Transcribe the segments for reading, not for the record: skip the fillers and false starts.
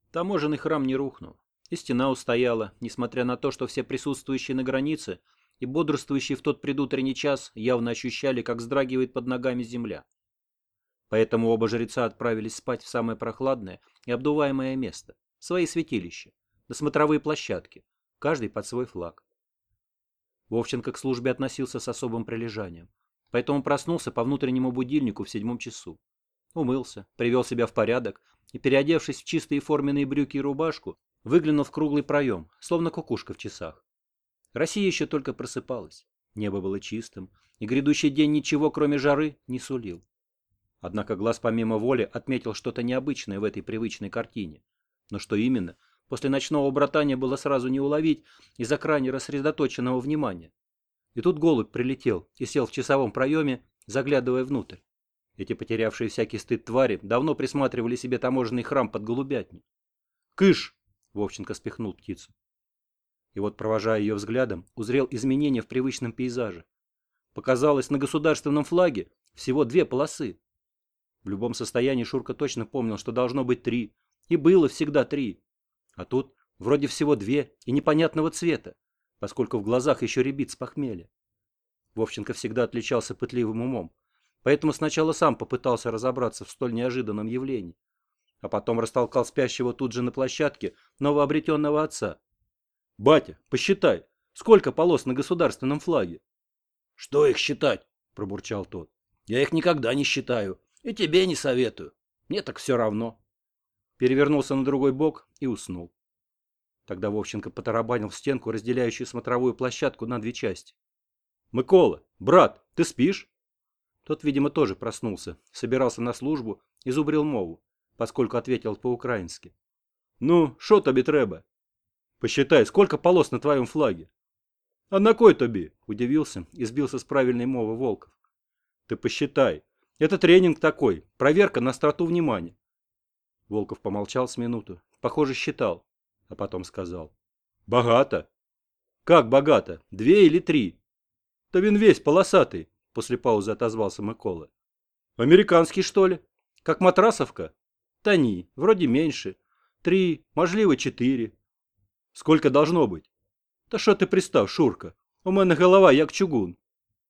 Таможенный храм не рухнул, и стена устояла, несмотря на то, что все присутствующие на границе и бодрствующие в тот предутренний час явно ощущали, как вздрагивает под ногами земля. Поэтому оба жреца отправились спать в самое прохладное и обдуваемое место, в свои святилища, на смотровые площадки, каждый под свой флаг. Вовченко к службе относился с особым прилежанием, поэтому проснулся по внутреннему будильнику в 7 часу. Умылся, привел себя в порядок и, переодевшись в чистые форменные брюки и рубашку, выглянул в круглый проем, словно кукушка в часах. Россия еще только просыпалась, небо было чистым, и грядущий день ничего, кроме жары, не сулил. Однако глаз помимо воли отметил что-то необычное в этой привычной картине. Но что именно, после ночного братания было сразу не уловить из-за крайне рассредоточенного внимания. И тут голубь прилетел и сел в часовом проеме, заглядывая внутрь. Эти потерявшие всякий стыд твари давно присматривали себе таможенный храм под голубятню. «Кыш!» — Вовченко спихнул птицу. И вот, провожая ее взглядом, узрел изменения в привычном пейзаже. Показалось, на государственном флаге всего 2 полосы. В любом состоянии Шурка точно помнил, что должно быть 3, и было всегда 3. А тут вроде всего 2 и непонятного цвета, поскольку в глазах еще рябит с похмелья. Вовченко всегда отличался пытливым умом, поэтому сначала сам попытался разобраться в столь неожиданном явлении, а потом растолкал спящего тут же на площадке новообретенного отца. «Батя, посчитай, сколько полос на государственном флаге?» «Что их считать?» – пробурчал тот. «Я их никогда не считаю, и тебе не советую. Мне так все равно». Перевернулся на другой бок и уснул. Тогда Вовченко потарабанил в стенку, разделяющую смотровую площадку на 2 части. «Микола, брат, ты спишь?» Тот, видимо, тоже проснулся, собирался на службу и зубрил мову, поскольку ответил по-украински. «Ну, шо тобі треба?» «Посчитай, сколько полос на твоем флаге?» «А на кой тобі?» – удивился и сбился с правильной мовы Волков. «Ты посчитай. Это тренинг такой, проверка на остроту внимания». Волков помолчал с минуту, похоже, считал, а потом сказал. «Богато». «Как богато? 2 или 3?» «Да вин весь полосатый», – после паузы отозвался Микола. «Американский, что ли? Как матрасовка?» «Та ні, вроде меньше. 3, можливо, 4. «Сколько должно быть?» «Та що ти пристав, Шурка? У мене голова як чугун».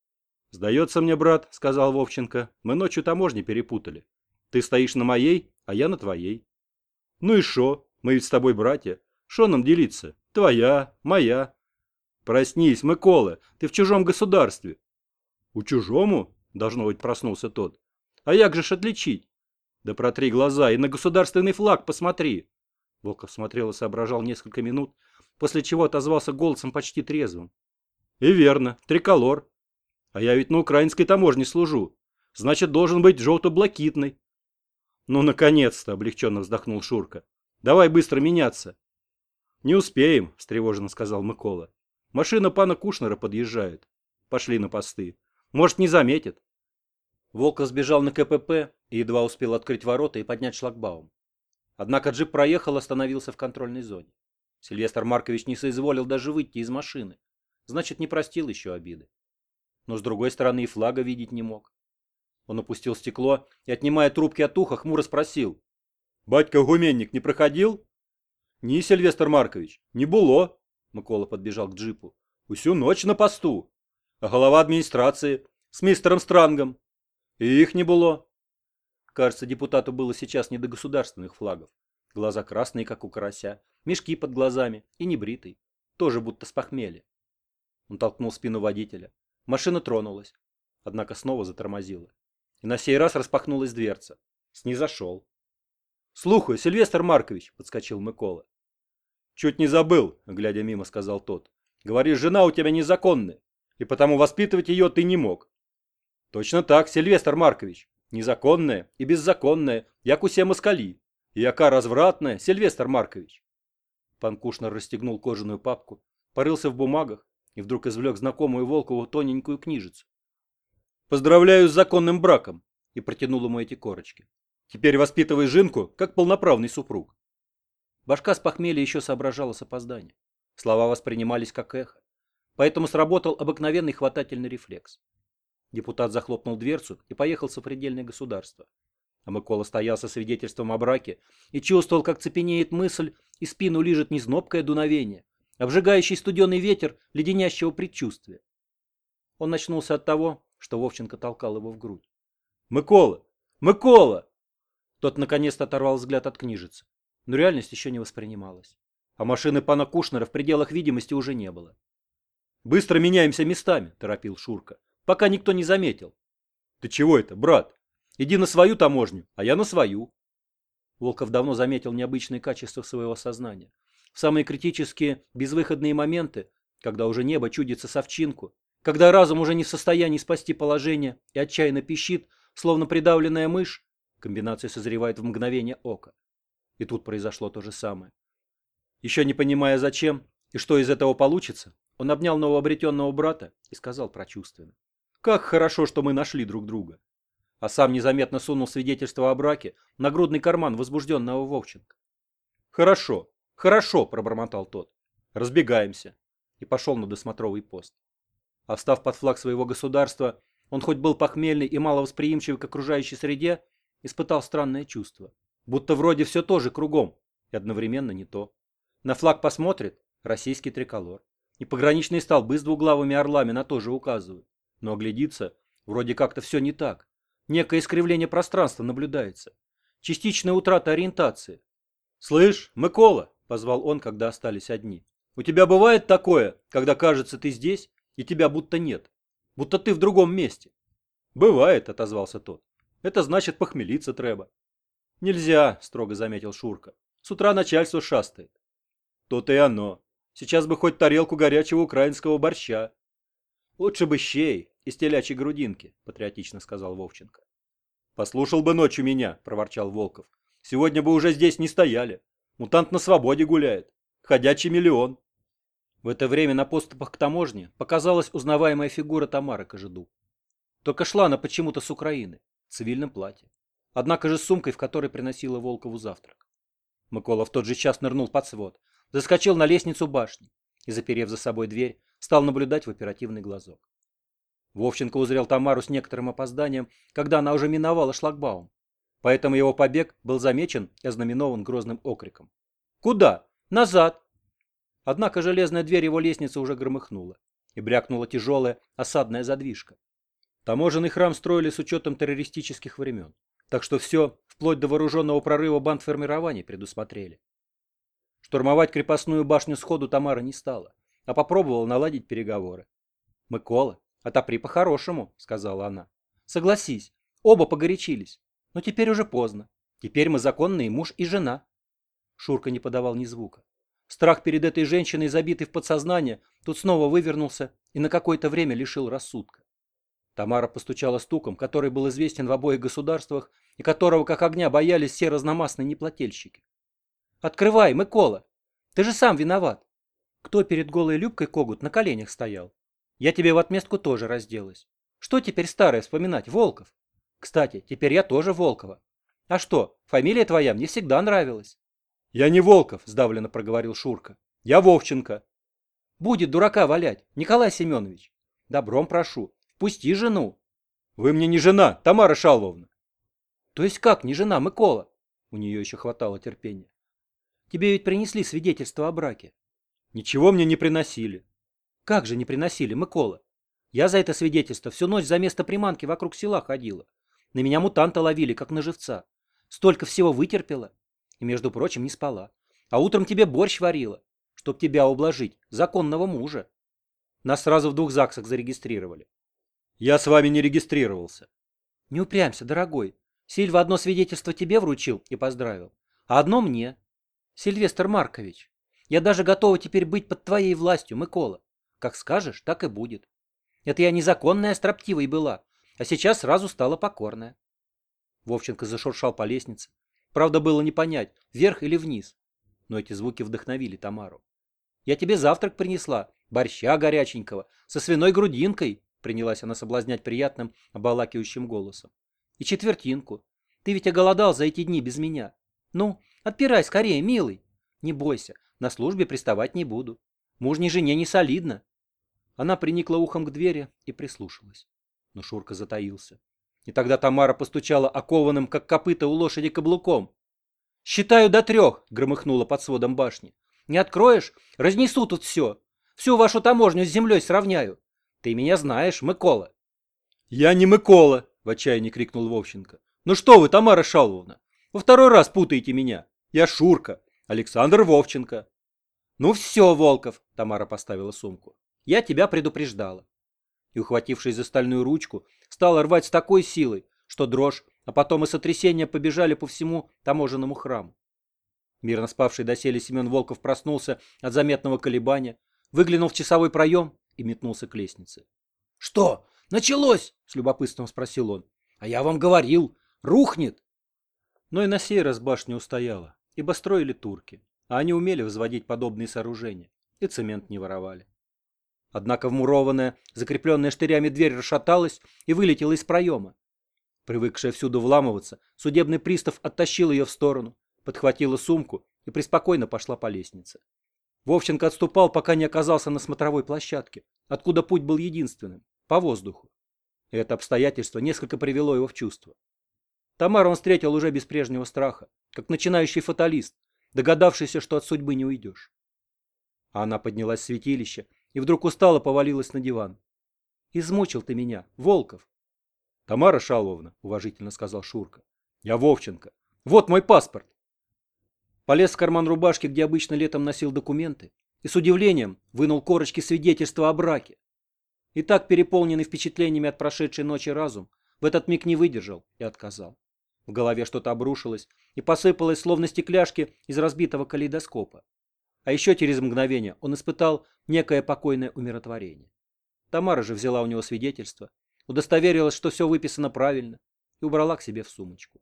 «Сдается мне, брат, — сказал Вовченко, — мы ночью таможни перепутали. Ты стоишь на моей, а я на твоей». «Ну и шо? Мы ведь с тобой братья. Шо нам делиться? Твоя, моя». «Проснись, Микола, ты в чужом государстве». «У чужому?» — должно быть, проснулся тот. «А як же ж отличить?» «Да протри глаза и на государственный флаг посмотри». Волков смотрел и соображал несколько минут, после чего отозвался голосом почти трезвым. «И верно, триколор. А я ведь на украинской таможне служу. Значит, должен быть желто-блакитный». «Ну, наконец-то!» — облегченно вздохнул Шурка. «Давай быстро меняться». «Не успеем», — встревоженно сказал Микола. «Машина пана Кушнера подъезжает. Пошли на посты. Может, не заметит». Волков сбежал на КПП и едва успел открыть ворота и поднять шлагбаум. Однако джип проехал, остановился в контрольной зоне. Сильвестр Маркович не соизволил даже выйти из машины. Значит, не простил еще обиды. Но с другой стороны и флага видеть не мог. Он опустил стекло и, отнимая трубки от уха, хмуро спросил. «Батька Гуменник не проходил?» «Ні, Сильвестр Маркович, не було». Микола подбежал к джипу. «Усю ночь на посту. А голова администрации с мистером Странгом. И их не было». Кажется, депутату было сейчас не до государственных флагов. Глаза красные, как у карася, мешки под глазами и небритый. Тоже будто с похмелья. Он толкнул спину водителя. Машина тронулась, однако снова затормозила. И на сей раз распахнулась дверца. Снизошел. «Слухаю, Сильвестр Маркович», — подскочил Микола. «Чуть не забыл», — глядя мимо, сказал тот. «Говоришь, жена у тебя незаконная, и потому воспитывать ее ты не мог». «Точно так, Сильвестр Маркович. Незаконная и беззаконная, як усе москалі. И яка развратная, Сильвестр Маркович». Пан Кушнер расстегнул кожаную папку, порылся в бумагах и вдруг извлек знакомую Волкову тоненькую книжицу. «Поздравляю с законным браком!» и протянул ему эти корочки. «Теперь воспитывай Жинку, как полноправный супруг». Башка с похмелья еще соображала с опозданием. Слова воспринимались как эхо. Поэтому сработал обыкновенный хватательный рефлекс. Депутат захлопнул дверцу и поехал в сопредельное государство. А Микола стоял со свидетельством о браке и чувствовал, как цепенеет мысль и спину лижет не знобкое дуновение, обжигающий студеный ветер леденящего предчувствия. Он очнулся от того, что Вовченко толкал его в грудь. «Микола! Микола!» Тот наконец-то оторвал взгляд от книжицы, но реальность еще не воспринималась. А машины пана Кушнера в пределах видимости уже не было. «Быстро меняемся местами», – торопил Шурка, – «пока никто не заметил». «Ты чего это, брат? Иди на свою таможню, а я на свою». Волков давно заметил необычные качества своего сознания. В самые критические, безвыходные моменты, когда уже небо чудится совчинку, когда разум уже не в состоянии спасти положение и отчаянно пищит, словно придавленная мышь, комбинация созревает в мгновение ока. И тут произошло то же самое. Еще не понимая зачем и что из этого получится, он обнял новообретенного брата и сказал прочувственно: «Как хорошо, что мы нашли друг друга». А сам незаметно сунул свидетельство о браке в нагрудный карман возбужденного Вовченко. «Хорошо, хорошо», – пробормотал тот. «Разбегаемся». И пошел на досмотровый пост. А встав под флаг своего государства, он хоть был похмельный и маловосприимчивый к окружающей среде, испытал странное чувство. Будто вроде все тоже кругом, и одновременно не то. На флаг посмотрит – российский триколор. И пограничные столбы с двуглавыми орлами на то же указывают. Но оглядится – вроде как-то все не так. Некое искривление пространства наблюдается. Частичная утрата ориентации. «Слышь, Микола!» – позвал он, когда остались одни. «У тебя бывает такое, когда кажется ты здесь, и тебя будто нет? Будто ты в другом месте?» «Бывает», – отозвался тот. «Это значит похмелиться треба». «Нельзя», – строго заметил Шурка. «С утра начальство шастает». «То-то и оно. Сейчас бы хоть тарелку горячего украинского борща». «Лучше бы щей из телячьей грудинки», – патриотично сказал Вовченко. «Послушал бы ночью меня», – проворчал Волков. «Сегодня бы уже здесь не стояли. Мутант на свободе гуляет. Ходячий миллион». В это время на подступах к таможне показалась узнаваемая фигура Тамары Кожедуб. Только шла она почему-то с Украины, в цивильном платье. Однако же с сумкой, в которой приносила Волкову завтрак. Микола в тот же час нырнул под свод, заскочил на лестницу башни и, заперев за собой дверь, стал наблюдать в оперативный глазок. Вовченко узрел Тамару с некоторым опозданием, когда она уже миновала шлагбаум. Поэтому его побег был замечен и ознаменован грозным окриком. «Куда? Назад!» Однако железная дверь его лестницы уже громыхнула, и брякнула тяжелая осадная задвижка. Таможенный храм строили с учетом террористических времен, так что все, вплоть до вооруженного прорыва бандформирований, предусмотрели. Штурмовать крепостную башню сходу Тамара не стала, а попробовала наладить переговоры. «Микола, отопри по-хорошему», — сказала она. «Согласись, оба погорячились, но теперь уже поздно. Теперь мы законные муж и жена». Шурка не подавал ни звука. Страх перед этой женщиной, забитый в подсознание, тут снова вывернулся и на какое-то время лишил рассудка. Тамара постучала стуком, который был известен в обоих государствах и которого как огня боялись все разномастные неплательщики. «Открывай, Микола! Ты же сам виноват! Кто перед голой Любкой Когут на коленях стоял? Я тебе в отместку тоже разделась. Что теперь старое вспоминать, Волков? Кстати, теперь я тоже Волкова. А что, фамилия твоя мне всегда нравилась». «Я не Волков», — сдавленно проговорил Шурка. «Я Вовченко». «Будет дурака валять, Николай Семенович. Добром прошу, впусти жену». «Вы мне не жена, Тамара Шалвовна». «То есть как не жена, Микола?» У нее еще хватало терпения. «Тебе ведь принесли свидетельство о браке». «Ничего мне не приносили». «Как же не приносили, Микола? Я за это свидетельство всю ночь за место приманки вокруг села ходила. На меня мутанта ловили, как на живца. Столько всего вытерпела. И, между прочим, не спала. А утром тебе борщ варила, чтоб тебя ублажить, законного мужа. Нас сразу в 2 ЗАГСах зарегистрировали». «Я с вами не регистрировался». «Не упрямься, дорогой. Сильва одно свидетельство тебе вручил и поздравил, а одно мне. Сильвестр Маркович, я даже готова теперь быть под твоей властью, Микола. Как скажешь, так и будет. Это я незаконная строптивой была, а сейчас сразу стала покорная». Вовченко зашуршал по лестнице. Правда, было не понять, вверх или вниз. Но эти звуки вдохновили Тамару. «Я тебе завтрак принесла, борща горяченького, со свиной грудинкой», принялась она соблазнять приятным, обволакивающим голосом. «И четвертинку. Ты ведь оголодал за эти дни без меня. Ну, отпирай скорее, милый. Не бойся, на службе приставать не буду. Мужней жене не солидно». Она приникла ухом к двери и прислушалась. Но Шурка затаился. И тогда Тамара постучала окованным, как копыта у лошади, каблуком. «Считаю до 3», — громыхнуло под сводом башни. «Не откроешь? Разнесу тут все. Всю вашу таможню с землей сравняю. Ты меня знаешь, Микола». «Я не Микола», — в отчаянии крикнул Вовченко. «Ну что вы, Тамара Шалвовна, во 2-й раз путаете меня. Я Шурка, Александр Вовченко». «Ну все, Волков», — Тамара поставила сумку. «Я тебя предупреждала». И, ухватившись за стальную ручку, стала рвать с такой силой, что дрожь, а потом и сотрясения побежали по всему таможенному храму. Мирно спавший доселе Семен Волков проснулся от заметного колебания, выглянул в часовой проем и метнулся к лестнице. «Что, началось?» — с любопытством спросил он. «А я вам говорил, рухнет!» Но и на сей раз башня устояла, ибо строили турки, а они умели возводить подобные сооружения, и цемент не воровали. Однако вмурованная, закрепленная штырями дверь расшаталась и вылетела из проема. Привыкшая всюду вламываться, судебный пристав оттащил ее в сторону, подхватила сумку и преспокойно пошла по лестнице. Вовченко отступал, пока не оказался на смотровой площадке, откуда путь был единственным, по воздуху. И это обстоятельство несколько привело его в чувство. Тамару он встретил уже без прежнего страха, как начинающий фаталист, догадавшийся, что от судьбы не уйдешь. А она поднялась в святилище и вдруг устало повалилась на диван. «Измучил ты меня, Волков!» «Тамара Шалвовна», — уважительно сказал Шурка, — «я Вовченко. Вот мой паспорт». Полез в карман рубашки, где обычно летом носил документы, и с удивлением вынул корочки свидетельства о браке. И так переполненный впечатлениями от прошедшей ночи разум в этот миг не выдержал и отказал. В голове что-то обрушилось и посыпалось, словно стекляшки из разбитого калейдоскопа. А еще через мгновение он испытал некое покойное умиротворение. Тамара же взяла у него свидетельство, удостоверилась, что все выписано правильно, и убрала к себе в сумочку.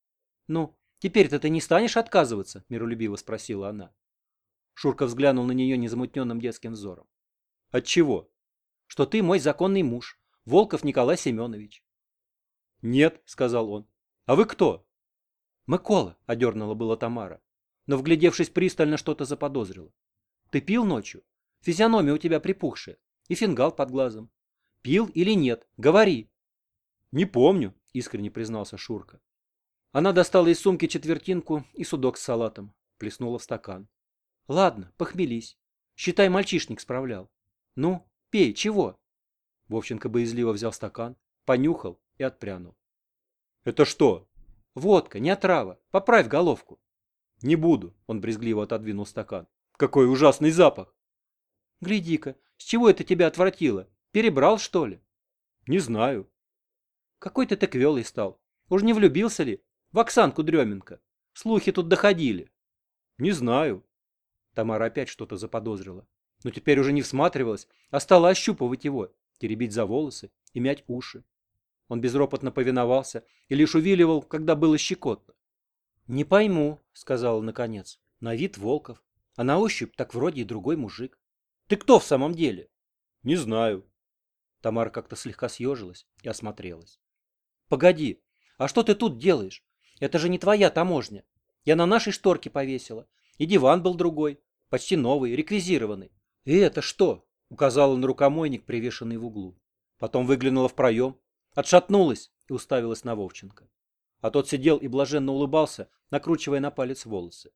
«Ну, теперь-то ты не станешь отказываться?» – миролюбиво спросила она. Шурка взглянул на нее незамутненным детским взором. «Отчего?» «Что ты мой законный муж, Волков Николай Семенович». «Нет», – сказал он. «А вы кто?» «Микола», – одернула была Тамара, но, вглядевшись пристально, что-то заподозрила. «Ты пил ночью? Физиономия у тебя припухшая и фингал под глазом. Пил или нет? Говори». «Не помню», — искренне признался Шурка. Она достала из сумки четвертинку и судок с салатом, плеснула в стакан. «Ладно, похмелись. Считай, мальчишник справлял. Ну, пей, чего?» Вовченко боязливо взял стакан, понюхал и отпрянул. «Это что?» «Водка, не отрава. Поправь головку». «Не буду», — он брезгливо отодвинул стакан. «Какой ужасный запах!» «Гляди-ка, с чего это тебя отвратило? Перебрал, что ли?» «Не знаю». «Какой ты квелый стал. Уж не влюбился ли? В Оксанку Дременко. Слухи тут доходили». «Не знаю». Тамара опять что-то заподозрила. Но теперь уже не всматривалась, а стала ощупывать его, теребить за волосы и мять уши. Он безропотно повиновался и лишь увиливал, когда было щекотно. «Не пойму», — сказала наконец. «На вид Волков, а на ощупь так вроде и другой мужик. Ты кто в самом деле?» «Не знаю». Тамара как-то слегка съежилась и осмотрелась. «Погоди, а что ты тут делаешь? Это же не твоя таможня. Я на нашей шторке повесила. И диван был другой, почти новый, реквизированный. И это что?» — указала на рукомойник, привешенный в углу. Потом выглянула в проем, отшатнулась и уставилась на Вовченко. А тот сидел и блаженно улыбался, накручивая на палец волосы.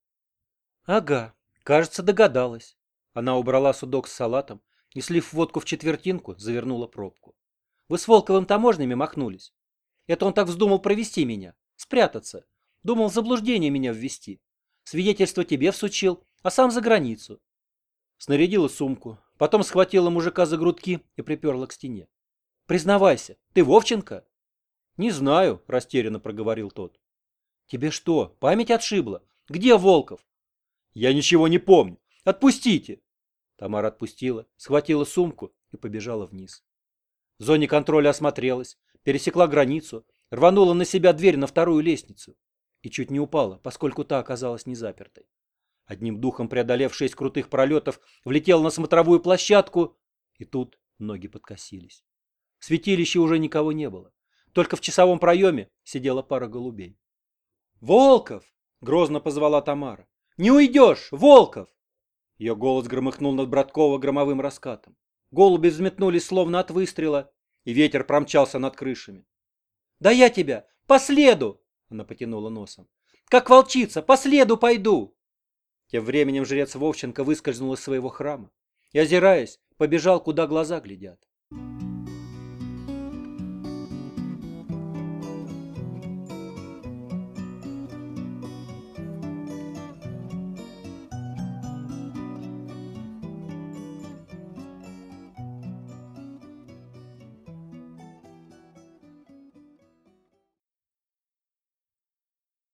«Ага, кажется, догадалась». Она убрала судок с салатом и, слив водку в четвертинку, завернула пробку. «Вы с Волковым таможнями махнулись. Это он так вздумал провести меня, спрятаться. Думал в заблуждение меня ввести. Свидетельство тебе всучил, а сам за границу». Снарядила сумку, потом схватила мужика за грудки и приперла к стене. «Признавайся, ты Вовченко?» «Не знаю», — растерянно проговорил тот. «Тебе что, память отшибла? Где Волков?» «Я ничего не помню. Отпустите!» Тамара отпустила, схватила сумку и побежала вниз. В зоне контроля осмотрелась, пересекла границу, рванула на себя дверь на 2-ю лестницу и чуть не упала, поскольку та оказалась не запертой. Одним духом преодолев 6 крутых пролетов, влетела на смотровую площадку, и тут ноги подкосились. В святилище уже никого не было. Только в часовом проеме сидела пара голубей. «Волков!» — грозно позвала Тамара. «Не уйдешь, Волков!» Ее голос громыхнул над Братково громовым раскатом. Голуби взметнулись словно от выстрела, и ветер промчался над крышами. Да я тебя по следу, она потянула носом. Как волчица, по следу пойду. Тем временем жрец Вовченко выскользнул из своего храма и, озираясь, побежал, куда глаза глядят.